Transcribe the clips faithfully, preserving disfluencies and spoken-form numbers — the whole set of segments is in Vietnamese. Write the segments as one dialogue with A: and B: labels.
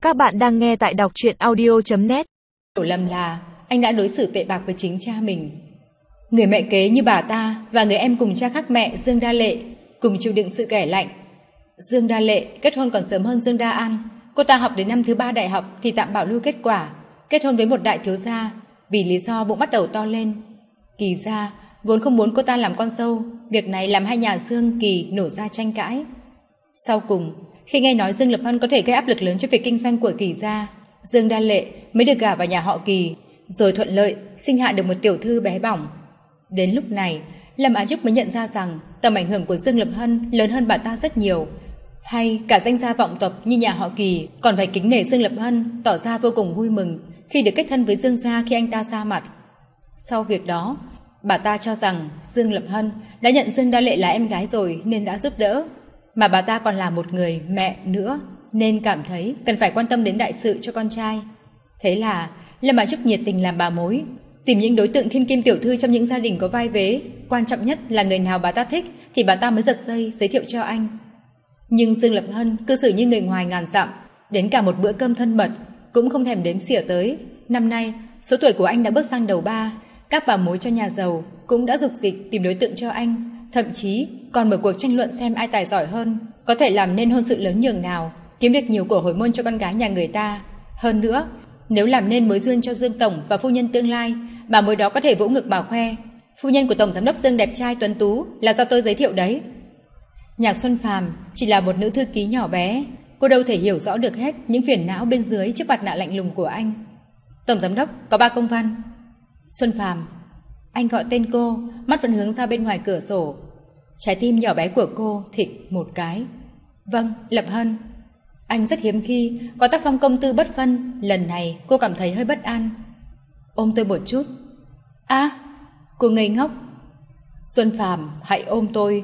A: Các bạn đang nghe tại đọc truyện audio chấm net.
B: Hiểu lầm là anh đã đối xử tệ bạc với chính cha mình. Người mẹ kế như bà ta và người em cùng cha khác mẹ Dương Đa Lệ cùng chịu đựng sự ghẻ lạnh. Dương Đa Lệ kết hôn còn sớm hơn Dương Đa An. Cô ta học đến năm thứ ba đại học thì tạm bảo lưu kết quả, kết hôn với một đại thiếu gia vì lý do bụng bắt đầu to lên. Kỳ gia vốn không muốn cô ta làm con dâu, việc này làm hai nhà Dương Kỳ nổ ra tranh cãi. Sau cùng, khi nghe nói Dương Lập Hân có thể gây áp lực lớn cho việc kinh doanh của Kỳ gia, Dương Đa Lệ mới được gả vào nhà họ Kỳ, rồi thuận lợi sinh hạ được một tiểu thư bé bỏng. Đến lúc này, Lâm Á Trúc mới nhận ra rằng tầm ảnh hưởng của Dương Lập Hân lớn hơn bà ta rất nhiều. Hay cả danh gia vọng tộc như nhà họ Kỳ còn phải kính nể Dương Lập Hân, tỏ ra vô cùng vui mừng khi được kết thân với Dương gia khi anh ta ra mặt. Sau việc đó, bà ta cho rằng Dương Lập Hân đã nhận Dương Đa Lệ là em gái rồi nên đã giúp đỡ, mà bà ta còn là một người mẹ nữa nên cảm thấy cần phải quan tâm đến đại sự cho con trai. Thế là Lâm Á Trúc nhiệt tình làm bà mối, tìm những đối tượng thiên kim tiểu thư trong những gia đình có vai vế, quan trọng nhất là người nào bà ta thích thì bà ta mới giật dây giới thiệu cho anh. Nhưng Dương Lập Hân cư xử như người ngoài ngàn dặm, đến cả một bữa cơm thân mật cũng không thèm đếm xỉa tới. Năm nay số tuổi của anh đã bước sang đầu ba, các bà mối cho nhà giàu cũng đã dục dịch tìm đối tượng cho anh, thậm chí còn mở cuộc tranh luận xem ai tài giỏi hơn, có thể làm nên hôn sự lớn nhường nào, kiếm được nhiều của hồi môn cho con gái nhà người ta. Hơn nữa, nếu làm nên mối duyên cho Dương Tổng và phu nhân tương lai, bà mối đó có thể vỗ ngực bảo khoe: phu nhân của Tổng Giám đốc Dương đẹp trai tuấn tú là do tôi giới thiệu đấy. Nhạc Xuân Phàm chỉ là một nữ thư ký nhỏ bé, cô đâu thể hiểu rõ được hết những phiền não bên dưới trước mặt nạ lạnh lùng của anh. Tổng Giám đốc có ba công văn. Xuân Phàm, anh gọi tên cô, mắt vẫn hướng ra bên ngoài cửa sổ. Trái tim nhỏ bé của cô thịch một cái. Vâng, Lập Hân. Anh rất hiếm khi có tác phong công tư bất phân, lần này cô cảm thấy hơi bất an. Ôm tôi một chút. À, cô ngây ngốc. Xuân Phàm, hãy ôm tôi.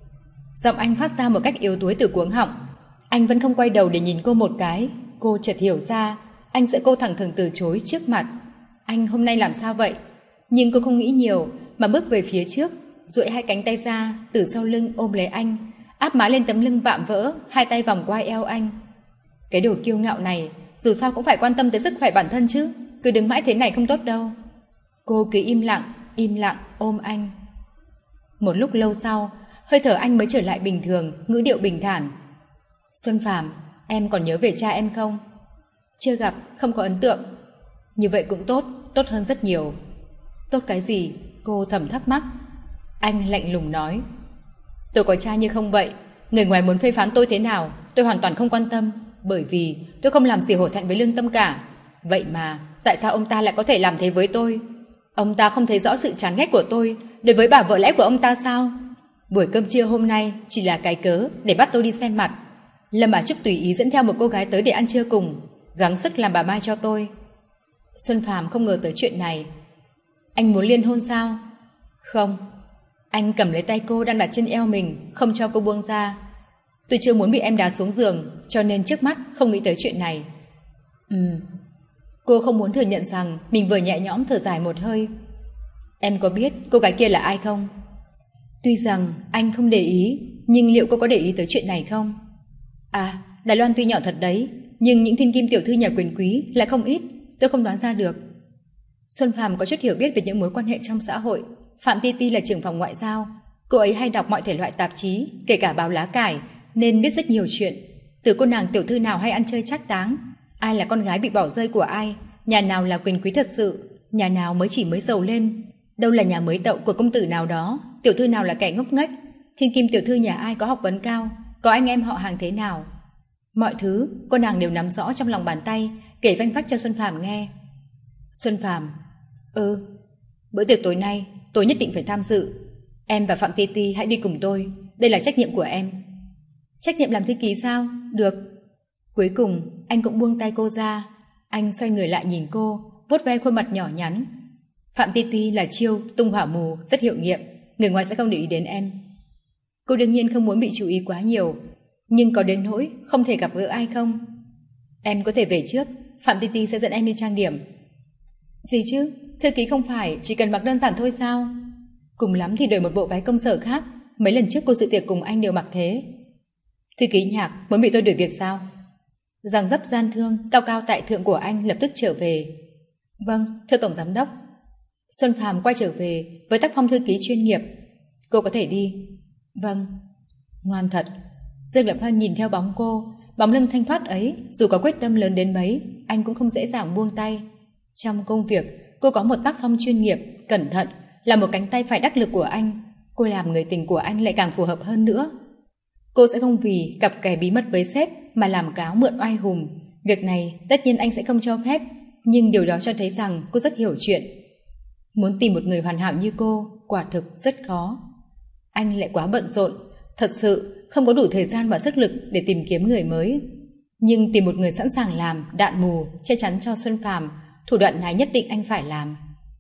B: Giọng anh phát ra một cách yếu đuối từ cuống họng. Anh vẫn không quay đầu để nhìn cô một cái. Cô chợt hiểu ra anh sẽ cô thẳng thừng từ chối trước mặt. Anh hôm nay làm sao vậy? Nhưng cô không nghĩ nhiều mà bước về phía trước, duỗi hai cánh tay ra từ sau lưng ôm lấy anh, áp má lên tấm lưng vạm vỡ, hai tay vòng qua eo anh. Cái đồ kiêu ngạo này dù sao cũng phải quan tâm tới sức khỏe bản thân chứ, cứ đứng mãi thế này không tốt đâu. Cô cứ im lặng, im lặng ôm anh. Một lúc lâu sau, hơi thở anh mới trở lại bình thường, ngữ điệu bình thản. Xuân Phàm, em còn nhớ về cha em không? Chưa gặp, không có ấn tượng. Như vậy cũng tốt, tốt hơn rất nhiều. Tốt cái gì? Cô thầm thắc mắc. Anh lạnh lùng nói: tôi có cha như không vậy, người ngoài muốn phê phán tôi thế nào tôi hoàn toàn không quan tâm, bởi vì tôi không làm gì hổ thẹn với lương tâm cả. Vậy mà tại sao ông ta lại có thể làm thế với tôi? Ông ta không thấy rõ sự chán ghét của tôi đối với bà vợ lẽ của ông ta sao? Buổi cơm trưa hôm nay chỉ là cái cớ để bắt tôi đi xem mặt. Lâm Á Trúc tùy ý dẫn theo một cô gái tới để ăn trưa cùng, gắng sức làm bà mai cho tôi. Xuân Phàm không ngờ tới chuyện này. Anh muốn liên hôn sao? Không. Anh cầm lấy tay cô đang đặt trên eo mình, không cho cô buông ra. Tôi chưa muốn bị em đá xuống giường, cho nên trước mắt không nghĩ tới chuyện này. Ừm. Cô không muốn thừa nhận rằng mình vừa nhẹ nhõm thở dài một hơi. Em có biết cô gái kia là ai không? Tuy rằng anh không để ý, nhưng liệu cô có để ý tới chuyện này không? À, Đài Loan tuy nhỏ thật đấy, nhưng những thiên kim tiểu thư nhà quyền quý lại không ít, tôi không đoán ra được. Xuân Phàm có chút hiểu biết về những mối quan hệ trong xã hội. Phạm Ti Ti là trưởng phòng ngoại giao, cô ấy hay đọc mọi thể loại tạp chí, kể cả báo lá cải, nên biết rất nhiều chuyện. Từ cô nàng tiểu thư nào hay ăn chơi trác táng, ai là con gái bị bỏ rơi của ai, nhà nào là quyền quý thật sự, nhà nào mới chỉ mới giàu lên, đâu là nhà mới tậu của công tử nào đó, tiểu thư nào là kẻ ngốc nghếch, thiên kim tiểu thư nhà ai có học vấn cao, có anh em họ hàng thế nào. Mọi thứ cô nàng đều nắm rõ trong lòng bàn tay, kể vanh vách cho Xuân Phàm nghe. Xuân Phàm: Ừ, bữa tiệc tối nay tôi nhất định phải tham dự. Em và Phạm Ti Ti hãy đi cùng tôi, đây là trách nhiệm của em. Trách nhiệm làm thư ký sao? Được. Cuối cùng anh cũng buông tay cô ra. Anh xoay người lại nhìn cô, vuốt ve khuôn mặt nhỏ nhắn. Phạm Ti Ti là chiêu tung hỏa mù, rất hiệu nghiệm, người ngoài sẽ không để ý đến em. Cô đương nhiên không muốn bị chú ý quá nhiều, nhưng có đến nỗi không thể gặp gỡ ai không? Em có thể về trước, Phạm Ti Ti sẽ dẫn em đi trang điểm. Gì chứ, thư ký không phải chỉ cần mặc đơn giản thôi sao? Cùng lắm thì đổi một bộ váy công sở khác, mấy lần trước cô dự tiệc cùng anh đều mặc thế. Thư ký Nhạc muốn bị tôi đuổi việc sao? Giang dấp gian thương, cao cao tại thượng của anh lập tức trở về. Vâng, thưa Tổng Giám đốc. Xuân Phàm quay trở về với tác phong thư ký chuyên nghiệp. Cô có thể đi. Vâng. Ngoan thật. Dương Lập Hân nhìn theo bóng cô, bóng lưng thanh thoát ấy, dù có quyết tâm lớn đến mấy, anh cũng không dễ dàng buông tay. Trong công việc, cô có một tác phong chuyên nghiệp, cẩn thận, là một cánh tay phải đắc lực của anh. Cô làm người tình của anh lại càng phù hợp hơn nữa. Cô sẽ không vì cặp kè bí mật với sếp mà làm cáo mượn oai hùng. Việc này tất nhiên anh sẽ không cho phép, nhưng điều đó cho thấy rằng cô rất hiểu chuyện. Muốn tìm một người hoàn hảo như cô, quả thực rất khó. Anh lại quá bận rộn, thật sự không có đủ thời gian và sức lực để tìm kiếm người mới. Nhưng tìm một người sẵn sàng làm đạn mù, che chắn cho Xuân Phàm, thủ đoạn này nhất định anh phải làm.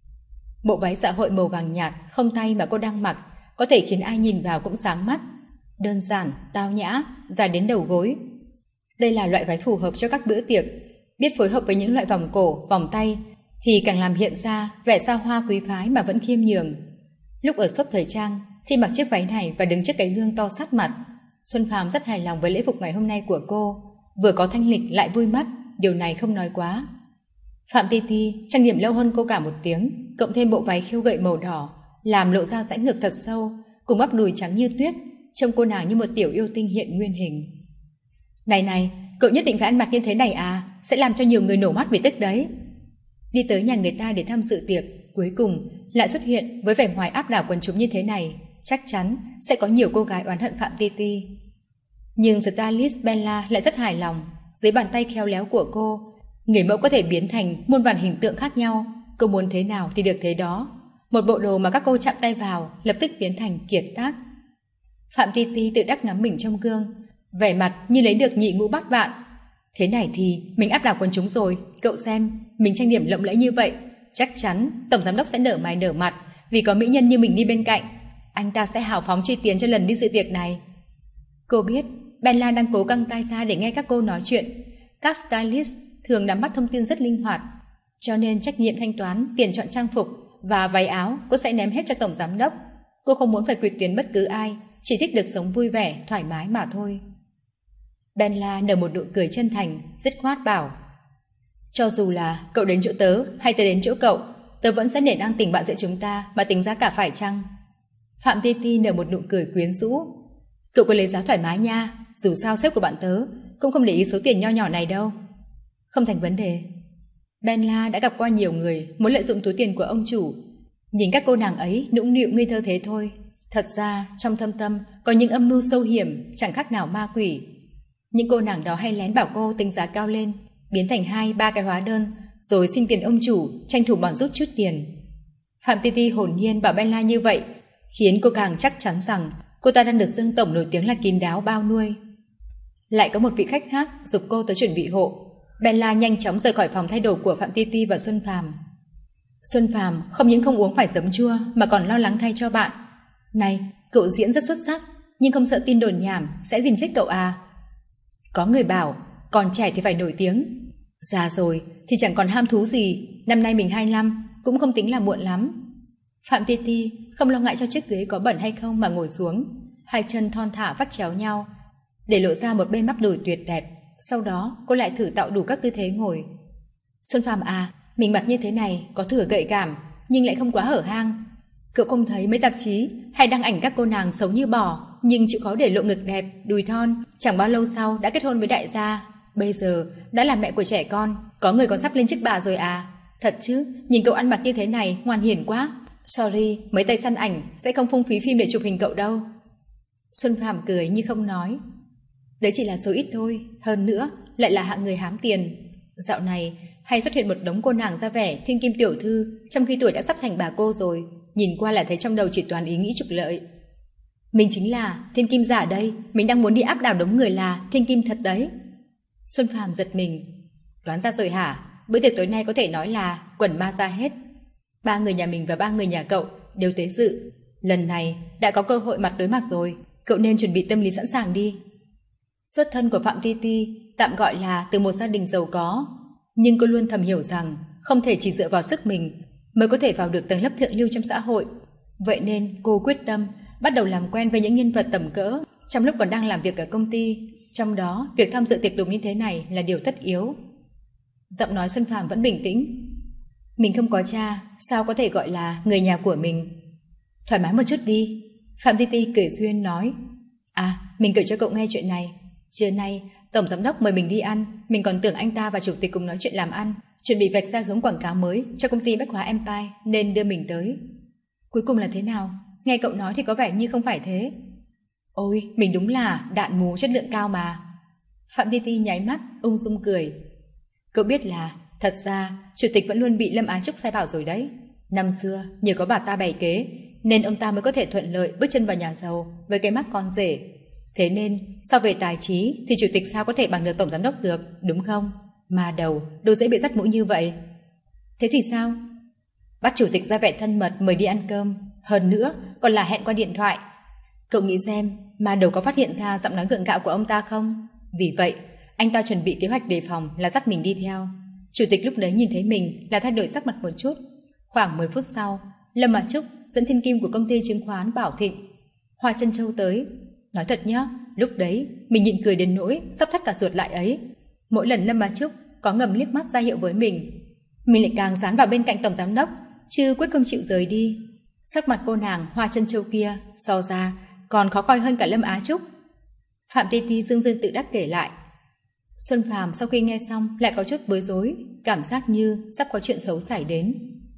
B: Bộ váy xã hội màu vàng nhạt, không tay mà cô đang mặc, có thể khiến ai nhìn vào cũng sáng mắt. Đơn giản, tao nhã, dài đến đầu gối. Đây là loại váy phù hợp cho các bữa tiệc. Biết phối hợp với những loại vòng cổ, vòng tay thì càng làm hiện ra vẻ xa hoa quý phái mà vẫn khiêm nhường. Lúc ở shop thời trang, khi mặc chiếc váy này và đứng trước cái gương to sát mặt, Xuân Phàm rất hài lòng với lễ phục ngày hôm nay của cô. Vừa có thanh lịch lại vui mắt, điều này không nói quá. Phạm Ti Ti trang điểm lâu hơn cô cả một tiếng, cộng thêm bộ váy khiêu gợi màu đỏ, làm lộ ra dãy ngực thật sâu, cùng bắp đùi trắng như tuyết, trông cô nàng như một tiểu yêu tinh hiện nguyên hình. Này này, cậu nhất định phải ăn mặc như thế này à, sẽ làm cho nhiều người nổ mắt vì tức đấy. Đi tới nhà người ta để tham dự tiệc, cuối cùng lại xuất hiện với vẻ ngoài áp đảo quần chúng như thế này, chắc chắn sẽ có nhiều cô gái oán hận Phạm Ti Ti. Nhưng stylist Bella lại rất hài lòng. Dưới bàn tay khéo léo của cô, người mẫu có thể biến thành muôn vàn hình tượng khác nhau. Cô muốn thế nào thì được thế đó. Một bộ đồ mà các cô chạm tay vào lập tức biến thành kiệt tác. Phạm Ti Ti tự đắc ngắm mình trong gương, vẻ mặt như lấy được nhị ngũ bát vạn. Thế này thì mình áp đảo quần chúng rồi. Cậu xem, mình trang điểm lộng lẫy như vậy, chắc chắn Tổng Giám đốc sẽ nở mày nở mặt, vì có mỹ nhân như mình đi bên cạnh. Anh ta sẽ hào phóng chi tiền cho lần đi dự tiệc này. Cô biết Bella đang cố căng tai ra để nghe các cô nói chuyện. Các stylist thường nắm bắt thông tin rất linh hoạt, cho nên trách nhiệm thanh toán, tiền chọn trang phục và váy áo cô sẽ ném hết cho Tổng Giám đốc. Cô không muốn phải quyệt tiền bất cứ ai, chỉ thích được sống vui vẻ, thoải mái mà thôi. Bella nở một nụ cười chân thành, dứt khoát bảo: cho dù là cậu đến chỗ tớ hay tớ đến chỗ cậu, tớ vẫn sẽ nể nang tình bạn giữa chúng ta mà tính giá cả phải chăng. Phạm Ti Ti nở một nụ cười quyến rũ. Cậu cứ lấy giá thoải mái nha, dù sao sếp của bạn tớ cũng không để ý số tiền nho nhỏ này đâu. Không thành vấn đề. Bella đã gặp qua nhiều người muốn lợi dụng túi tiền của ông chủ. Nhìn các cô nàng ấy nũng nịu ngây thơ thế thôi, thật ra trong thâm tâm có những âm mưu sâu hiểm chẳng khác nào ma quỷ. Những cô nàng đó hay lén bảo cô tính giá cao lên, biến thành hai ba cái hóa đơn, rồi xin tiền ông chủ, tranh thủ bòn rút chút tiền. Phạm Ti Ti hồn nhiên bảo Bella như vậy, khiến cô càng chắc chắn rằng cô ta đang được Dương Tổng nổi tiếng là kín đáo bao nuôi. Lại có một vị khách khác giục cô tới chuẩn bị hộ. Bella nhanh chóng rời khỏi phòng thay đồ của Phạm Ti Ti và Xuân Phàm. Xuân Phàm không những không uống phải giấm chua mà còn lo lắng thay cho bạn. Này, cậu diễn rất xuất sắc, nhưng không sợ tin đồn nhảm sẽ dìm chết cậu à? Có người bảo còn trẻ thì phải nổi tiếng, già rồi thì chẳng còn ham thú gì. Năm nay mình hai mươi lăm, cũng không tính là muộn lắm. Phạm Ti Ti không lo ngại cho chiếc ghế có bẩn hay không mà ngồi xuống, hai chân thon thả vắt chéo nhau để lộ ra một bên bắp đùi tuyệt đẹp. Sau đó cô lại thử tạo đủ các tư thế ngồi. Xuân Phàm à, mình mặc như thế này có thừa gợi cảm nhưng lại không quá hở hang. Cậu không thấy mấy tạp chí hay đăng ảnh các cô nàng sống như bò nhưng chịu khó để lộ ngực đẹp, đùi thon, chẳng bao lâu sau đã kết hôn với đại gia, bây giờ đã là mẹ của trẻ con, có người còn sắp lên chức bà rồi à? Thật chứ, nhìn cậu ăn mặc như thế này ngoan hiền quá. Sorry, mấy tay săn ảnh sẽ không phung phí phim để chụp hình cậu đâu. Xuân Phàm cười như không nói. Đấy chỉ là số ít thôi, hơn nữa lại là hạng người hám tiền. Dạo này hay xuất hiện một đống cô nàng ra vẻ thiên kim tiểu thư, trong khi tuổi đã sắp thành bà cô rồi, nhìn qua là thấy trong đầu chỉ toàn ý nghĩ trục lợi. Mình chính là thiên kim giả đây, mình đang muốn đi áp đảo đống người là thiên kim thật đấy. Xuân Phàm giật mình. Đoán ra rồi hả? Bữa tiệc tối nay có thể nói là quần ma ra hết. Ba người nhà mình và ba người nhà cậu đều tới dự. Lần này đã có cơ hội mặt đối mặt rồi, cậu nên chuẩn bị tâm lý sẵn sàng đi. Xuất thân của Phạm Ti Ti tạm gọi là từ một gia đình giàu có, nhưng cô luôn thầm hiểu rằng không thể chỉ dựa vào sức mình mới có thể vào được tầng lớp thượng lưu trong xã hội. Vậy nên cô quyết tâm bắt đầu làm quen với những nhân vật tầm cỡ trong lúc còn đang làm việc ở công ty, Trong đó, việc tham dự tiệc tùng như thế này là điều tất yếu. Giọng nói Xuân Phàm vẫn bình tĩnh. Mình không có cha, sao có thể gọi là người nhà của mình? Thoải mái một chút đi. Phạm Ti Ti cười duyên nói. À, mình kể cho cậu nghe chuyện này. Trưa nay, tổng giám đốc mời mình đi ăn. Mình còn tưởng anh ta và chủ tịch cùng nói chuyện làm ăn, chuẩn bị vạch ra hướng quảng cáo mới cho công ty Bách Hóa Empire nên đưa mình tới. Cuối cùng là thế nào? Nghe cậu nói thì có vẻ như không phải thế. Ôi, mình đúng là đạn mù chất lượng cao mà. Phạm Ti Ti nháy mắt, ung dung cười. Cậu biết là, thật ra, chủ tịch vẫn luôn bị Lâm Á Trúc sai bảo rồi đấy. Năm xưa, nhờ có bà ta bày kế, nên ông ta mới có thể thuận lợi bước chân vào nhà giàu với cái mắt con rể. Thế nên, so về tài trí thì chủ tịch sao có thể bằng được tổng giám đốc được, đúng không? Mà đầu, đâu dễ bị dắt mũi như vậy. Thế thì sao? Bắt chủ tịch ra vẻ thân mật mời đi ăn cơm, hơn nữa còn là hẹn qua điện thoại. Cậu nghĩ xem, mà đầu có phát hiện ra giọng nói gượng gạo của ông ta không? Vì vậy, anh ta chuẩn bị kế hoạch đề phòng là dắt mình đi theo. Chủ tịch lúc đấy nhìn thấy mình là thay đổi sắc mặt một chút. Khoảng mười phút sau, Lâm Á Trúc dẫn thiên kim của công ty chứng khoán Bảo Thịnh, Hoa Chân Châu tới. Nói thật nhá, lúc đấy mình nhịn cười đến nỗi sắp thắt cả ruột lại ấy. Mỗi lần Lâm Á Trúc có ngầm liếc mắt ra hiệu với mình, mình lại càng dán vào bên cạnh tổng giám đốc, chứ quyết không chịu rời đi. Sắc mặt cô nàng Hoa Chân Châu kia so ra còn khó coi hơn cả Lâm Á Trúc. Phạm Ti Ti dương dương tự đắc kể lại. Xuân Phàm sau khi nghe xong lại có chút bối rối, cảm giác như sắp có chuyện xấu xảy đến.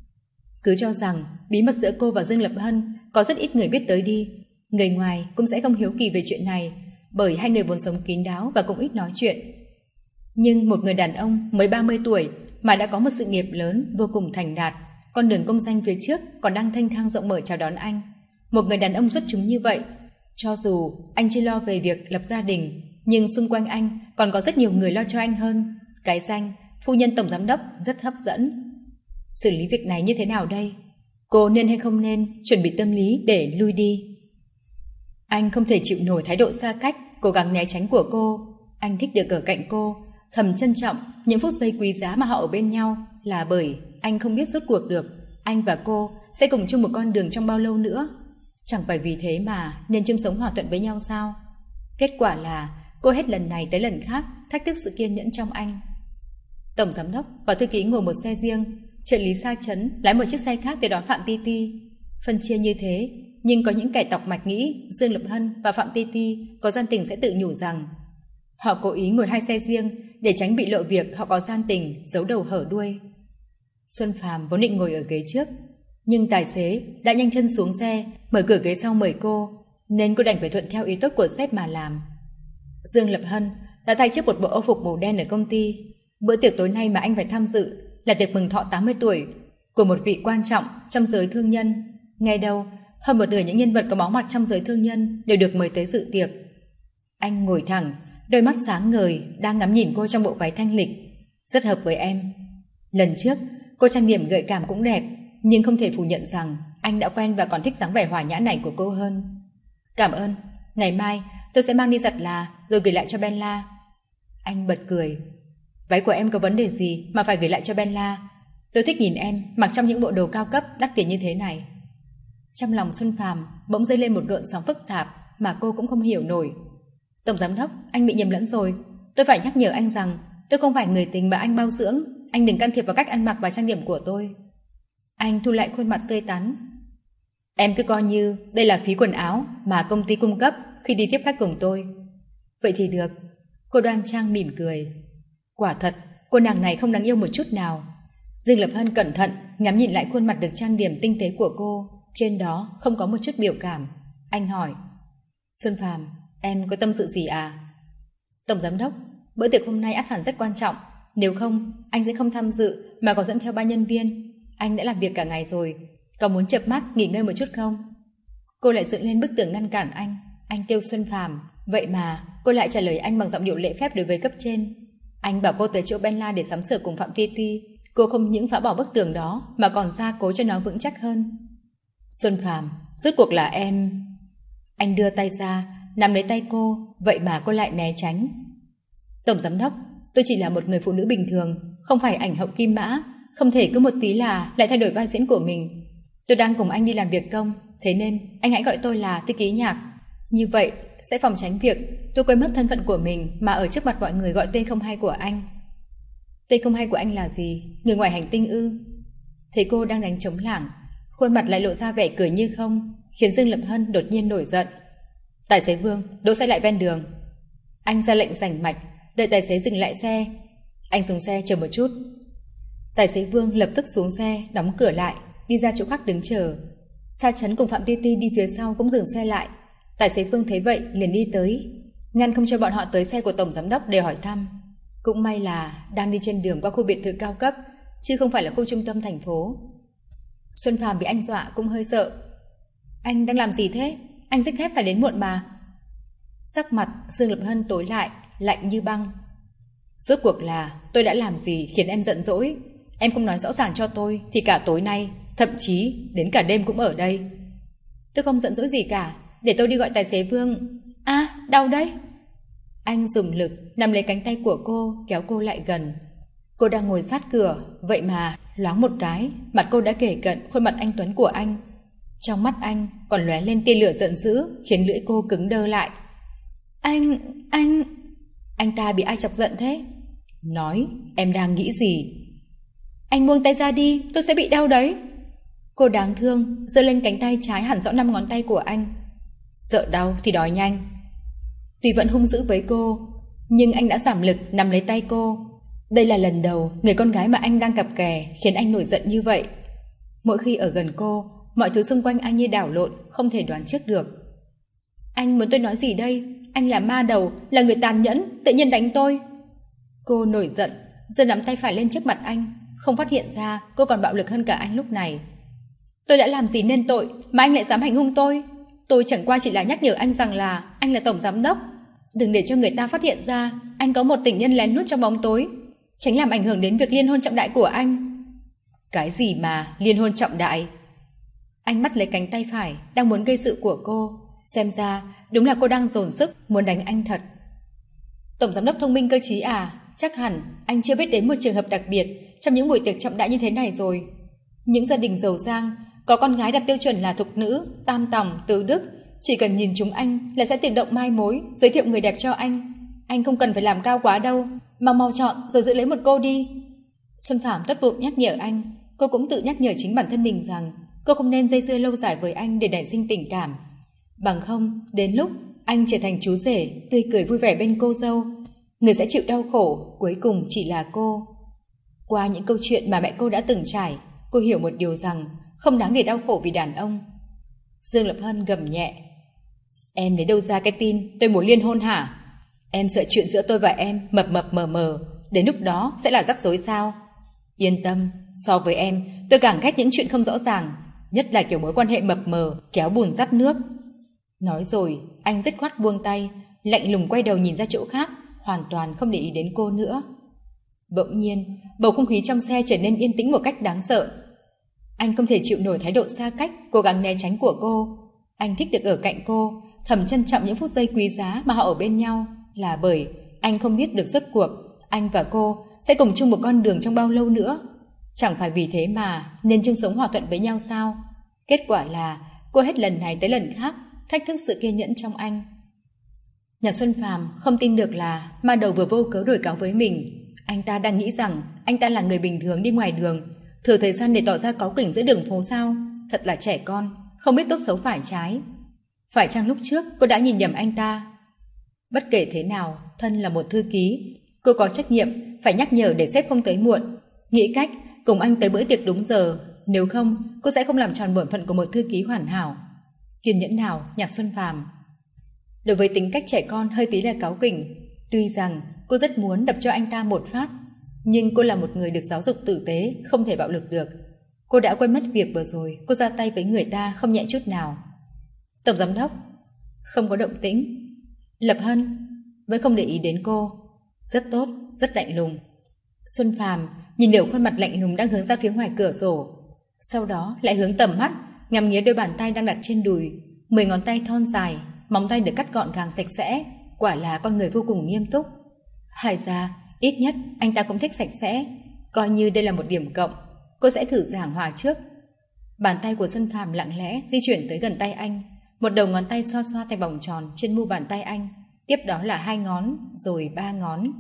B: Cứ cho rằng bí mật giữa cô và Dương Lập Hân có rất ít người biết tới đi. Người ngoài cũng sẽ không hiếu kỳ về chuyện này, bởi hai người vốn sống kín đáo và cũng ít nói chuyện. Nhưng một người đàn ông mới ba mươi tuổi mà đã có một sự nghiệp lớn vô cùng thành đạt, con đường công danh phía trước còn đang thanh thang rộng mở chào đón anh. Một người đàn ông xuất chúng như vậy, cho dù anh chỉ lo về việc lập gia đình, nhưng xung quanh anh còn có rất nhiều người lo cho anh hơn. Cái danh phu nhân tổng giám đốc rất hấp dẫn. Xử lý việc này như thế nào đây? Cô nên hay không nên chuẩn bị tâm lý để lui đi? Anh không thể chịu nổi thái độ xa cách, cố gắng né tránh của cô. Anh thích được ở cạnh cô, thầm trân trọng những phút giây quý giá mà họ ở bên nhau, là bởi anh không biết rốt cuộc được anh và cô sẽ cùng chung một con đường trong bao lâu nữa. Chẳng phải vì thế mà nên chung sống hòa thuận với nhau sao? Kết quả là cô hết lần này tới lần khác thách thức sự kiên nhẫn trong anh. Tổng giám đốc và thư ký ngồi một xe riêng, trợ lý Sa Chấn lái một chiếc xe khác để đón Phạm Ti Ti. Phân chia như thế, nhưng có những kẻ tọc mạch nghĩ Dương Lập Hân và Phạm Ti Ti có gian tình sẽ tự nhủ rằng họ cố ý ngồi hai xe riêng để tránh bị lộ việc họ có gian tình giấu đầu hở đuôi. Xuân Phàm vốn định ngồi ở ghế trước, nhưng tài xế đã nhanh chân xuống xe mở cửa ghế sau mời cô, nên cô đành phải thuận theo ý tốt của sếp mà làm. Dương Lập Hân đã thay chiếc một bộ âu phục màu đen ở công ty. Bữa tiệc tối nay mà anh phải tham dự là tiệc mừng thọ tám mươi tuổi của một vị quan trọng trong giới thương nhân. Nghe đâu, hơn một nửa những nhân vật có máu mặt trong giới thương nhân đều được mời tới dự tiệc. Anh ngồi thẳng, đôi mắt sáng ngời, đang ngắm nhìn cô trong bộ váy thanh lịch. Rất hợp với em. Lần trước, cô trang điểm gợi cảm cũng đẹp, nhưng không thể phủ nhận rằng anh đã quen và còn thích dáng vẻ hòa nhã này của cô hơn. Cảm ơn, ngày mai tôi sẽ mang đi giặt là rồi gửi lại cho Bella. Anh bật cười. Váy của em có vấn đề gì mà phải gửi lại cho Bella? Tôi thích nhìn em mặc trong những bộ đồ cao cấp đắt tiền như thế này. Trong lòng Xuân Phàm bỗng dấy lên một gợn sóng phức tạp mà cô cũng không hiểu nổi. Tổng giám đốc, anh bị nhầm lẫn rồi. Tôi phải nhắc nhở anh rằng tôi không phải người tình mà anh bao dưỡng. Anh đừng can thiệp vào cách ăn mặc và trang điểm của tôi. Anh thu lại khuôn mặt tươi tắn. Em cứ coi như đây là phí quần áo mà công ty cung cấp khi đi tiếp khách cùng tôi. Vậy thì được. Cô đoan trang mỉm cười. Quả thật, cô nàng này không đáng yêu một chút nào. Dương Lập Hân cẩn thận ngắm nhìn lại khuôn mặt được trang điểm tinh tế của cô. Trên đó không có một chút biểu cảm. Anh hỏi. Xuân Phàm, em có tâm sự gì à? Tổng giám đốc, bữa tiệc hôm nay ắt hẳn rất quan trọng. Nếu không, anh sẽ không tham dự mà còn dẫn theo ba nhân viên. Anh đã làm việc cả ngày rồi, có muốn chợp mắt nghỉ ngơi một chút không? Cô lại dựng lên bức tường ngăn cản anh. Anh kêu Xuân Phàm, vậy mà cô lại trả lời anh bằng giọng điệu lễ phép đối với cấp trên. Anh bảo cô tới chỗ Bella để sắm sửa cùng Phạm Ti Ti. Cô không những phá bỏ bức tường đó mà còn gia cố cho nó vững chắc hơn. Xuân Phàm, rốt cuộc là em... Anh đưa tay ra nắm lấy tay cô, vậy mà cô lại né tránh. Tổng giám đốc, tôi chỉ là một người phụ nữ bình thường, không phải ảnh hậu kim mã, không thể cứ một tí là lại thay đổi vai diễn của mình. Tôi đang cùng anh đi làm việc công, thế nên anh hãy gọi tôi là thư ký Nhạc. Như vậy sẽ phòng tránh việc tôi quên mất thân phận của mình mà ở trước mặt mọi người gọi tên không hay của anh. Tên không hay của anh là gì? Người ngoài hành tinh ư? Thấy cô đang đánh trống lảng, khuôn mặt lại lộ ra vẻ cười như không, khiến Dương Lập Hân đột nhiên nổi giận. Tài xế Vương, đỗ xe lại ven đường. Anh ra lệnh rành mạch, đợi tài xế dừng lại xe. Anh xuống xe chờ một chút. Tài xế Vương lập tức xuống xe, đóng cửa lại, đi ra chỗ khác đứng chờ. Sa Chấn cùng Phạm Ti Ti đi phía sau cũng dừng xe lại. Tài xế Vương thấy vậy liền đi tới, ngăn không cho bọn họ tới xe của tổng giám đốc để hỏi thăm. Cũng may là đang đi trên đường qua khu biệt thự cao cấp, chứ không phải là khu trung tâm thành phố. Xuân Phàm bị anh dọa cũng hơi sợ. Anh đang làm gì thế? Anh rất phép phải đến muộn mà. Sắc mặt Dương Lập Hân tối lại, lạnh như băng. Rốt cuộc là tôi đã làm gì khiến em giận dỗi? Em không nói rõ ràng cho tôi thì cả tối nay, thậm chí đến cả đêm cũng ở đây. Tôi không giận dỗi gì cả, để tôi đi gọi tài xế Vương. À, đau đấy. Anh dùng lực nắm lấy cánh tay của cô, kéo cô lại gần. Cô đang ngồi sát cửa, vậy mà loáng một cái, mặt cô đã kề cận khuôn mặt anh tuấn của anh. Trong mắt anh còn lóe lên tia lửa giận dữ, khiến lưỡi cô cứng đơ lại. Anh, anh... Anh ta bị ai chọc giận thế? Nói, em đang nghĩ gì? Anh buông tay ra đi, tôi sẽ bị đau đấy. Cô đáng thương giơ lên cánh tay trái hẳn rõ năm ngón tay của anh. Sợ đau thì đòi nhanh. Tuy vẫn hung dữ với cô, nhưng anh đã giảm lực nắm lấy tay cô. Đây là lần đầu người con gái mà anh đang cặp kè khiến anh nổi giận như vậy. Mỗi khi ở gần cô, mọi thứ xung quanh anh như đảo lộn, không thể đoán trước được. Anh muốn tôi nói gì đây? Anh là ma đầu, là người tàn nhẫn, tự nhiên đánh tôi. Cô nổi giận, giơ nắm tay phải lên trước mặt anh, không phát hiện ra cô còn bạo lực hơn cả anh lúc này. Tôi đã làm gì nên tội mà anh lại dám hành hung tôi? Tôi chẳng qua chỉ là nhắc nhở anh rằng là anh là tổng giám đốc. Đừng để cho người ta phát hiện ra anh có một tình nhân lén lút trong bóng tối, tránh làm ảnh hưởng đến việc liên hôn trọng đại của anh. Cái gì mà liên hôn trọng đại? Anh bắt lấy cánh tay phải đang muốn gây sự của cô. Xem ra đúng là cô đang dồn sức muốn đánh anh thật. Tổng giám đốc thông minh cơ trí à? Chắc hẳn anh chưa biết đến một trường hợp đặc biệt trong những buổi tiệc trọng đại như thế này rồi. Những gia đình giàu sang có con gái đặt tiêu chuẩn là thục nữ, tam tòng, tứ đức, chỉ cần nhìn chúng anh là sẽ tự động mai mối, giới thiệu người đẹp cho anh. Anh không cần phải làm cao quá đâu, mau mau chọn rồi giữ lấy một cô đi. Xuân Phàm tốt bụng nhắc nhở anh. Cô cũng tự nhắc nhở chính bản thân mình rằng cô không nên dây dưa lâu dài với anh để nảy sinh tình cảm. Bằng không, đến lúc anh trở thành chú rể tươi cười vui vẻ bên cô dâu, người sẽ chịu đau khổ cuối cùng chỉ là cô. Qua những câu chuyện mà mẹ cô đã từng trải, cô hiểu một điều rằng không đáng để đau khổ vì đàn ông. Dương Lập Hân gầm nhẹ. Em lấy đâu ra cái tin tôi muốn liên hôn hả? Em sợ chuyện giữa tôi và em mập mập mờ mờ, đến lúc đó sẽ là rắc rối sao? Yên tâm, so với em, tôi càng ghét những chuyện không rõ ràng, nhất là kiểu mối quan hệ mập mờ, kéo bùn dắt nước. Nói rồi, anh dứt khoát buông tay, lạnh lùng quay đầu nhìn ra chỗ khác, hoàn toàn không để ý đến cô nữa. Bỗng nhiên, bầu không khí trong xe trở nên yên tĩnh một cách đáng sợ. Anh không thể chịu nổi thái độ xa cách, cố gắng né tránh của cô. Anh thích được ở cạnh cô, thầm trân trọng những phút giây quý giá mà họ ở bên nhau, là bởi anh không biết được rốt cuộc anh và cô sẽ cùng chung một con đường trong bao lâu nữa. Chẳng phải vì thế mà nên chung sống hòa thuận với nhau sao? Kết quả là cô hết lần này tới lần khác thách thức sự kiên nhẫn trong anh. Nhạc Xuân Phàm không tin được là ma đầu vừa vô cớ đổi cáo với mình. Anh ta đang nghĩ rằng anh ta là người bình thường đi ngoài đường, thừa thời gian để tỏ ra cáu kỉnh giữa đường phố sao? Thật là trẻ con, không biết tốt xấu phải trái. Phải chăng lúc trước cô đã nhìn nhầm anh ta? Bất kể thế nào, thân là một thư ký, cô có trách nhiệm phải nhắc nhở để sếp không tới muộn, nghĩ cách cùng anh tới bữa tiệc đúng giờ, nếu không cô sẽ không làm tròn bổn phận của một thư ký hoàn hảo. Kiên nhẫn nào, Nhạc Xuân Phàm. Đối với tính cách trẻ con hơi tí là cáu kỉnh, tuy rằng cô rất muốn đập cho anh ta một phát, nhưng cô là một người được giáo dục tử tế, không thể bạo lực được. Cô đã quên mất việc vừa rồi cô ra tay với người ta không nhẹ chút nào. Tổng giám đốc. Không có động tĩnh. Lập Hân vẫn không để ý đến cô. Rất tốt, rất lạnh lùng. Xuân Phàm nhìn đều khuôn mặt lạnh lùng đang hướng ra phía ngoài cửa sổ, sau đó lại hướng tầm mắt ngắm nghía đôi bàn tay đang đặt trên đùi. Mười ngón tay thon dài, móng tay được cắt gọn gàng sạch sẽ, quả là con người vô cùng nghiêm túc. Hay ra ít nhất anh ta cũng thích sạch sẽ, coi như đây là một điểm cộng. Cô sẽ thử giảng hòa trước. Bàn tay của Xuân Phàm lặng lẽ di chuyển tới gần tay anh, Một đầu ngón tay xoa xoa thành vòng tròn trên mu bàn tay anh, tiếp đó là hai ngón, rồi ba ngón.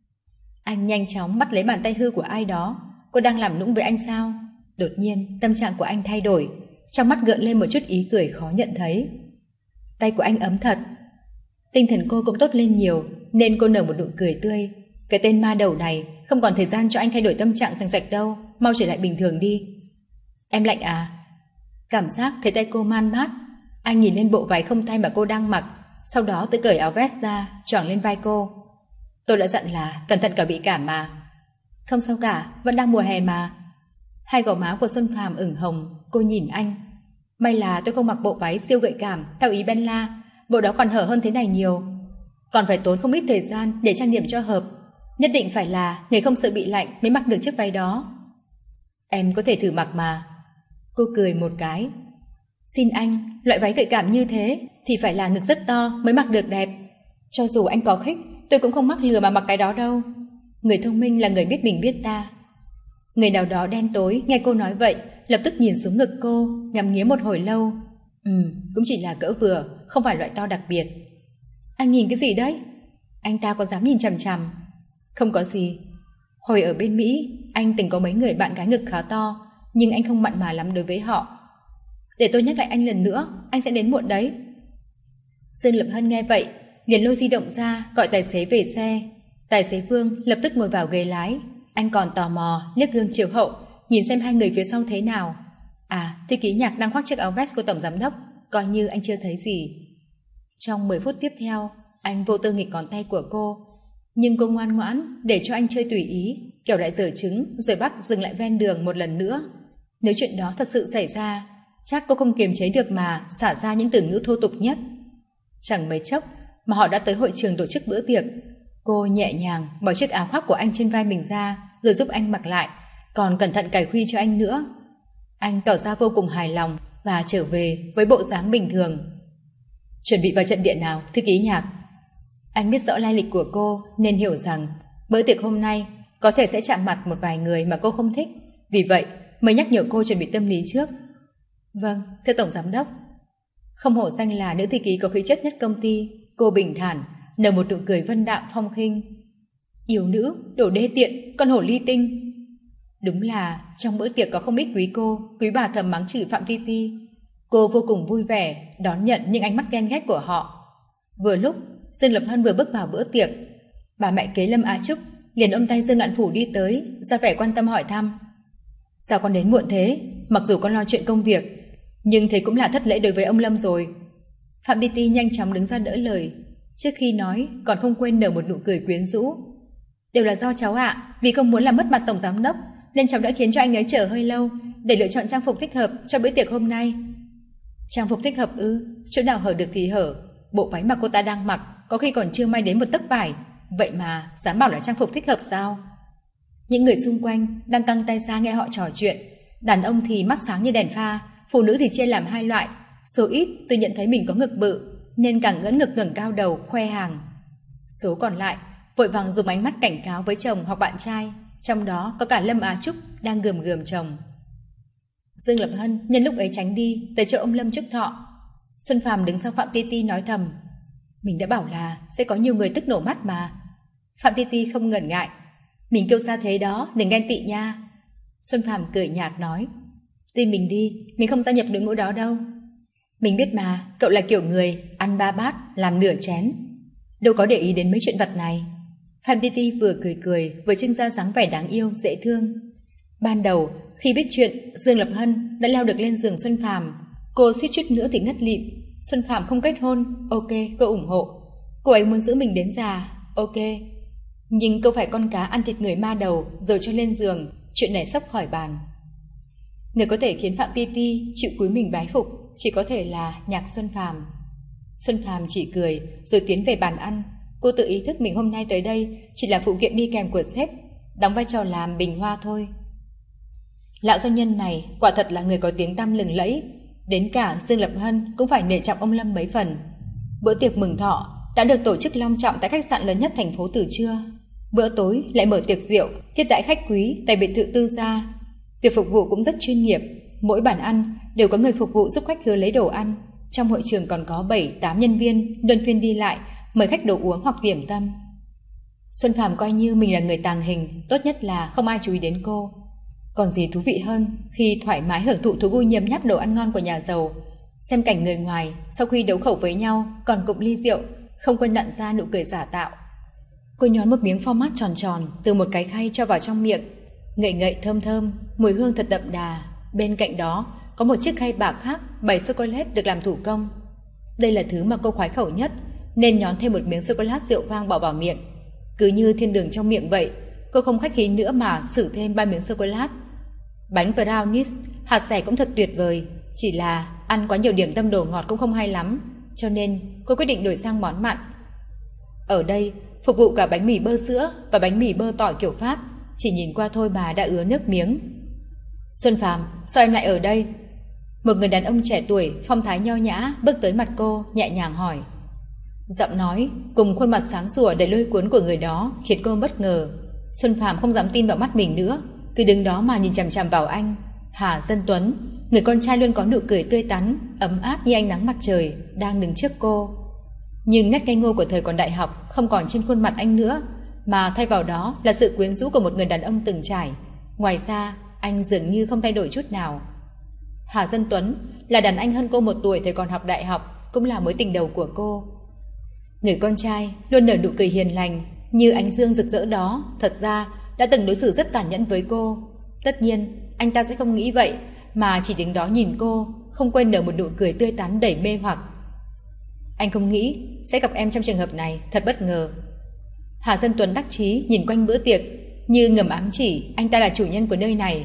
B: Anh nhanh chóng bắt lấy bàn tay hư của ai đó. Cô đang làm nũng với anh sao? Đột nhiên tâm trạng của anh thay đổi, trong mắt gợn lên một chút ý cười khó nhận thấy. Tay của anh ấm thật. Tinh thần cô cũng tốt lên nhiều, nên cô nở một nụ cười tươi. Cái tên ma đầu này không còn thời gian cho anh thay đổi tâm trạng sành sạch đâu, mau trở lại bình thường đi. Em lạnh à? Cảm giác thấy tay cô man mát. Anh nhìn lên bộ váy không tay mà cô đang mặc, sau đó tự cởi áo vest ra, choàng lên vai cô. Tôi đã dặn là cẩn thận cả bị cảm mà. Không sao cả, vẫn đang mùa hè mà. Hai gò má của Xuân Phàm ửng hồng. Cô nhìn anh. May là tôi không mặc bộ váy siêu gợi cảm theo ý Bella, bộ đó còn hở hơn thế này nhiều. Còn phải tốn không ít thời gian để trang điểm cho hợp. Nhất định phải là người không sợ bị lạnh mới mặc được chiếc váy đó. Em có thể thử mặc mà. Cô cười một cái. Xin anh, loại váy gợi cảm như thế thì phải là ngực rất to mới mặc được đẹp. Cho dù anh có khích, tôi cũng không mắc lừa mà mặc cái đó đâu. Người thông minh là người biết mình biết ta. Người nào đó đen tối nghe cô nói vậy, lập tức nhìn xuống ngực cô, ngắm nghía một hồi lâu. Ừ, cũng chỉ là cỡ vừa, không phải loại to đặc biệt. Anh nhìn cái gì đấy? Anh ta có dám nhìn chằm chằm? Không có gì. Hồi ở bên Mỹ, anh từng có mấy người bạn gái ngực khá to, nhưng anh không mặn mà lắm đối với họ. Để tôi nhắc lại anh lần nữa, anh sẽ đến muộn đấy. Dương Lập Hân nghe vậy, liền lôi di động ra, gọi tài xế về xe. Tài xế Vương lập tức ngồi vào ghế lái. Anh còn tò mò liếc gương chiếu hậu, nhìn xem hai người phía sau thế nào. À, thư ký Nhạc đang khoác chiếc áo vest của tổng giám đốc, coi như anh chưa thấy gì. Trong mười phút tiếp theo, anh vô tư nghịch ngón tay của cô, nhưng cô ngoan ngoãn để cho anh chơi tùy ý, kiểu lại giở trứng rồi bắt dừng lại ven đường một lần nữa. Nếu chuyện đó thật sự xảy ra, chắc cô không kiềm chế được mà xả ra những từ ngữ thô tục nhất. Chẳng mấy chốc mà họ đã tới hội trường tổ chức bữa tiệc. Cô nhẹ nhàng bỏ chiếc áo khoác của anh trên vai mình ra, rồi giúp anh mặc lại, còn cẩn thận cài khuy cho anh nữa. Anh tỏ ra vô cùng hài lòng và trở về với bộ dáng bình thường. Chuẩn bị vào trận địa nào, thư ký Nhạc? Anh biết rõ lai lịch của cô nên hiểu rằng bữa tiệc hôm nay có thể sẽ chạm mặt một vài người mà cô không thích, vì vậy mới nhắc nhở cô chuẩn bị tâm lý trước. Vâng, thưa tổng giám đốc. Không hổ danh là nữ thư ký có khí chất nhất công ty, cô bình thản nở một nụ cười vân đạm phong khinh. Yêu nữ, đồ đê tiện, con hổ ly tinh. Đúng là trong bữa tiệc có không ít quý cô, quý bà thầm mắng chửi Phạm Ti Ti. Cô vô cùng vui vẻ đón nhận những ánh mắt ghen ghét của họ. Vừa lúc Dương Lập Hân vừa bước vào bữa tiệc, bà mẹ kế Lâm Á Trúc liền ôm tay Dương Ngạn Phủ đi tới, ra vẻ quan tâm hỏi thăm. Sao con đến muộn thế? Mặc dù con lo chuyện công việc, nhưng thế cũng là thất lễ đối với ông Lâm rồi. Phạm Ti Ti nhanh chóng đứng ra đỡ lời, trước khi nói còn không quên nở một nụ cười quyến rũ. Đều là do cháu ạ, à, vì không muốn làm mất mặt tổng giám đốc nên cháu đã khiến cho anh ấy chờ hơi lâu để lựa chọn trang phục thích hợp cho bữa tiệc hôm nay. Trang phục thích hợp ư? Chỗ nào hở được thì hở. Bộ váy mà cô ta đang mặc có khi còn chưa may đến một tấc vải, vậy mà dám bảo là trang phục thích hợp sao? Những người xung quanh đang căng tay ra nghe họ trò chuyện. Đàn ông thì mắt sáng như đèn pha, phụ nữ thì chia làm hai loại. Số ít tự nhận thấy mình có ngực bự nên càng ngỡ ngực ngẩng cao đầu khoe hàng. Số còn lại vội vàng dùng ánh mắt cảnh cáo với chồng hoặc bạn trai, trong đó có cả Lâm Á Trúc đang gườm gườm chồng. Dương Lập Hân nhân lúc ấy tránh đi tới chỗ ông Lâm chúc thọ. Xuân Phàm đứng sau Phạm Ti Ti nói thầm, mình đã bảo là sẽ có nhiều người tức nổ mắt mà. Phạm Ti Ti không ngần ngại, mình kêu xa thế đó, đừng ghen tị nha. Xuân Phàm cười nhạt nói, tin mình đi, mình không gia nhập đội ngũ đó đâu. Mình biết mà, cậu là kiểu người ăn ba bát làm nửa chén, đâu có để ý đến mấy chuyện vặt này. Phạm Ti Ti vừa cười cười vừa trưng ra dáng vẻ đáng yêu dễ thương. Ban đầu khi biết chuyện Dương Lập Hân đã leo được lên giường Xuân Phàm, cô suýt chút nữa thì ngất lịm. Xuân Phàm không kết hôn, ok, cô ủng hộ. Cô ấy muốn giữ mình đến già, ok. Nhưng cô phải con cá ăn thịt người ma đầu rồi cho lên giường, chuyện này sắp khỏi bàn. Người có thể khiến Phạm Ti Ti chịu cúi mình bái phục chỉ có thể là Nhạc Xuân Phàm. Xuân Phàm chỉ cười rồi tiến về bàn ăn. Cô tự ý thức mình hôm nay tới đây chỉ là phụ kiện đi kèm của sếp, đóng vai trò làm bình hoa thôi. Lão doanh nhân này quả thật là người có tiếng tăm lừng lẫy, đến cả Dương Lập Hân cũng phải nể trọng ông Lâm mấy phần. Bữa tiệc mừng thọ đã được tổ chức long trọng tại khách sạn lớn nhất thành phố từ trưa. Bữa tối lại mở tiệc rượu tiếp đãi khách quý tại biệt thự tư gia. Việc phục vụ cũng rất chuyên nghiệp, mỗi bàn ăn đều có người phục vụ giúp khách khứa lấy đồ ăn. Trong hội trường còn có bảy tám nhân viên luân phiên đi lại mời khách đồ uống hoặc điểm tâm. Xuân Phàm coi như mình là người tàng hình, tốt nhất là không ai chú ý đến cô. Còn gì thú vị hơn khi thoải mái hưởng thụ thú vui nhấm nháp đồ ăn ngon của nhà giàu, xem cảnh người ngoài sau khi đấu khẩu với nhau còn cụng ly rượu, không quên nặn ra nụ cười giả tạo. Cô nhón một miếng phô mát tròn tròn từ một cái khay cho vào trong miệng, ngậy ngậy thơm thơm, mùi hương thật đậm đà. Bên cạnh đó có một chiếc khay bạc khác bày sô-cô-lát được làm thủ công. Đây là thứ mà cô khoái khẩu nhất, nên nhón thêm một miếng sô-cô-lát rượu vang bỏ vào miệng. Cứ như thiên đường trong miệng vậy, cô không khách khí nữa mà sử thêm ba miếng sô-cô-lát. Bánh brownies, hạt dẻ cũng thật tuyệt vời, chỉ là ăn quá nhiều điểm tâm đồ ngọt cũng không hay lắm, cho nên cô quyết định đổi sang món mặn. Ở đây phục vụ cả bánh mì bơ sữa và bánh mì bơ tỏi kiểu Pháp, chỉ nhìn qua thôi bà đã ứa nước miếng. Xuân Phàm, sao em lại ở đây? Một người đàn ông trẻ tuổi, phong thái nho nhã bước tới mặt cô, nhẹ nhàng hỏi. Giọng nói cùng khuôn mặt sáng sủa đầy lôi cuốn của người đó khiến cô bất ngờ. Xuân Phàm không dám tin vào mắt mình nữa, cứ đứng đó mà nhìn chằm chằm vào anh. Hà Dân Tuấn, người con trai luôn có nụ cười tươi tắn, ấm áp như ánh nắng mặt trời, đang đứng trước cô. Nhưng nét ngây ngô của thời còn đại học không còn trên khuôn mặt anh nữa, mà thay vào đó là sự quyến rũ của một người đàn ông từng trải. Ngoài ra, anh dường như không thay đổi chút nào. Hà Dân Tuấn là đàn anh hơn cô một tuổi thời còn học đại học, cũng là mối tình đầu của cô. Người con trai luôn nở nụ cười hiền lành như ánh dương rực rỡ đó, thật ra đã từng đối xử rất tàn nhẫn với cô. Tất nhiên anh ta sẽ không nghĩ vậy, mà chỉ đứng đó nhìn cô, không quên nở một nụ cười tươi tắn đầy mê hoặc. Anh không nghĩ sẽ gặp em trong trường hợp này, thật bất ngờ. Hà Dân Tuấn đắc chí nhìn quanh bữa tiệc, như ngầm ám chỉ anh ta là chủ nhân của nơi này.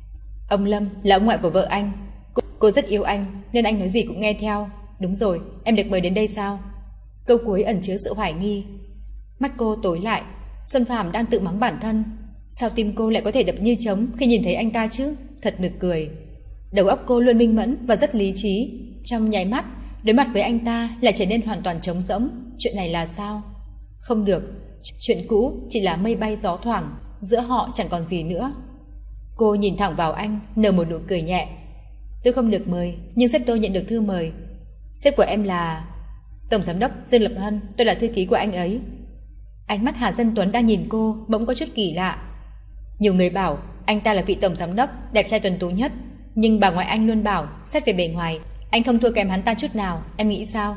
B: Ông Lâm là ông ngoại của vợ anh, cô, cô rất yêu anh nên anh nói gì cũng nghe theo. Đúng rồi, em được mời đến đây sao? Câu cuối ẩn chứa sự hoài nghi. Mắt cô tối lại. Xuân Phàm đang tự mắng bản thân, sao tim cô lại có thể đập như trống khi nhìn thấy anh ta chứ? Thật nực cười. Đầu óc cô luôn minh mẫn và rất lý trí. Trong nháy mắt đối mặt với anh ta lại trở nên hoàn toàn trống rỗng. Chuyện này là sao? Không được, chuyện cũ chỉ là mây bay gió thoảng, giữa họ chẳng còn gì nữa. Cô nhìn thẳng vào anh, nở một nụ cười nhẹ. Tôi không được mời, nhưng sếp tôi nhận được thư mời. Sếp của em là Tổng Giám đốc Dương Lập Hân, tôi là thư ký của anh ấy. Ánh mắt Hà Dân Tuấn đang nhìn cô bỗng có chút kỳ lạ. Nhiều người bảo anh ta là vị tổng giám đốc đẹp trai tuấn tú nhất, nhưng bà ngoại anh luôn bảo xét về bề ngoài anh không thua kém hắn ta chút nào. Em nghĩ sao?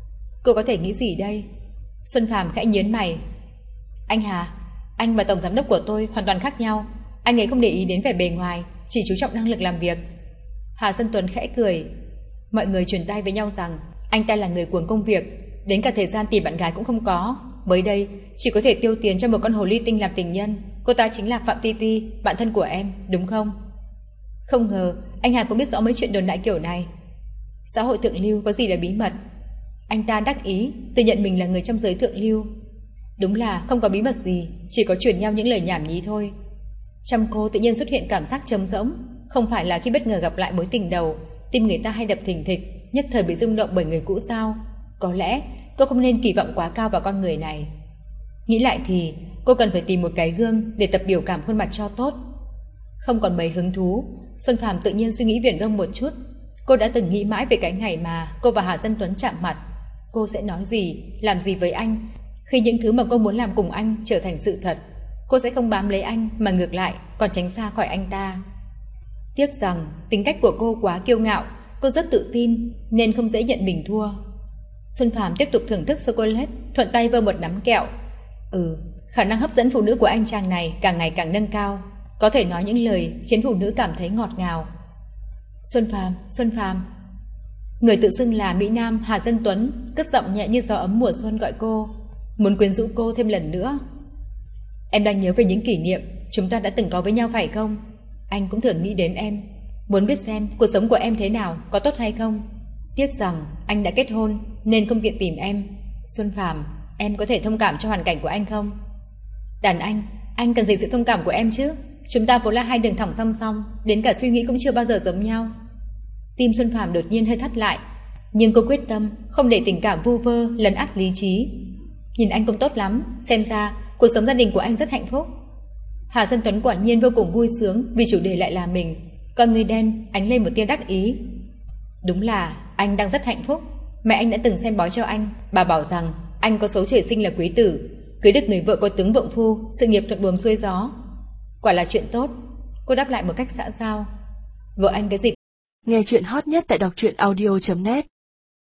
B: Cô có thể nghĩ gì đây? Xuân Phàm khẽ nhớn mày. Anh Hà, anh và tổng giám đốc của tôi hoàn toàn khác nhau. Anh ấy không để ý đến vẻ bề ngoài, chỉ chú trọng năng lực làm việc. Hà Dân Tuấn khẽ cười. Mọi người truyền tai với nhau rằng anh ta là người cuồng công việc, đến cả thời gian tìm bạn gái cũng không có. Mới đây chỉ có thể tiêu tiền cho một con hồ ly tinh làm tình nhân. Cô ta chính là Phạm Ti Ti, bạn thân của em, đúng không? Không ngờ anh Hà cũng biết rõ mấy chuyện đồn đại kiểu này. Xã hội thượng lưu có gì là bí mật? Anh ta đắc ý tự nhận mình là người trong giới thượng lưu. Đúng là không có bí mật gì, chỉ có truyền nhau những lời nhảm nhí thôi. Trong cô tự nhiên xuất hiện cảm giác trống rỗng. Không phải là khi bất ngờ gặp lại mối tình đầu, tim người ta hay đập thình thịch, nhất thời bị rung động bởi người cũ sao? Có lẽ cô không nên kỳ vọng quá cao vào con người này. Nghĩ lại thì cô cần phải tìm một cái gương để tập biểu cảm khuôn mặt cho tốt. Không còn mấy hứng thú, Xuân Phàm tự nhiên suy nghĩ viển vông một chút. Cô đã từng nghĩ mãi về cái ngày mà cô và Hà Dân Tuấn chạm mặt. Cô sẽ nói gì, làm gì với anh khi những thứ mà cô muốn làm cùng anh trở thành sự thật. Cô sẽ không bám lấy anh, mà ngược lại còn tránh xa khỏi anh ta. Tiếc rằng tính cách của cô quá kiêu ngạo, cô rất tự tin nên không dễ nhận mình thua. Xuân Phàm tiếp tục thưởng thức sô-cô-lát, thuận tay vơ một nắm kẹo. Ừ, khả năng hấp dẫn phụ nữ của anh chàng này càng ngày càng nâng cao, có thể nói những lời khiến phụ nữ cảm thấy ngọt ngào. Xuân Phàm, Xuân Phàm. Người tự xưng là Mỹ Nam Hà Dân Tuấn cất giọng nhẹ như gió ấm mùa xuân gọi cô, muốn quyến rũ cô thêm lần nữa. Em đang nhớ về những kỷ niệm chúng ta đã từng có với nhau phải không? Anh cũng thường nghĩ đến em, muốn biết xem cuộc sống của em thế nào, có tốt hay không. Tiếc rằng anh đã kết hôn nên không tiện tìm em. Xuân Phàm, em có thể thông cảm cho hoàn cảnh của anh không? Đàn anh, anh cần gì sự thông cảm của em chứ? Chúng ta vốn là hai đường thẳng song song, đến cả suy nghĩ cũng chưa bao giờ giống nhau. Tim Xuân Phàm đột nhiên hơi thắt lại, nhưng cô quyết tâm không để tình cảm vu vơ lấn át lý trí. Nhìn anh cũng tốt lắm, xem ra cuộc sống gia đình của anh rất hạnh phúc. Hà Dân Tuấn quả nhiên vô cùng vui sướng vì chủ đề lại là mình, con người đen ánh lên một tia đắc ý. Đúng là anh đang rất hạnh phúc. Mẹ anh đã từng xem bói cho anh. Bà bảo rằng anh có số trời sinh là quý tử, cưới được người vợ có tướng vượng phu, sự nghiệp thuận buồm xuôi gió. Quả là chuyện tốt. Cô đáp lại một cách xã giao. Vợ anh cái gì?
A: Nghe chuyện hot nhất tại đọc truyện audio chấm net.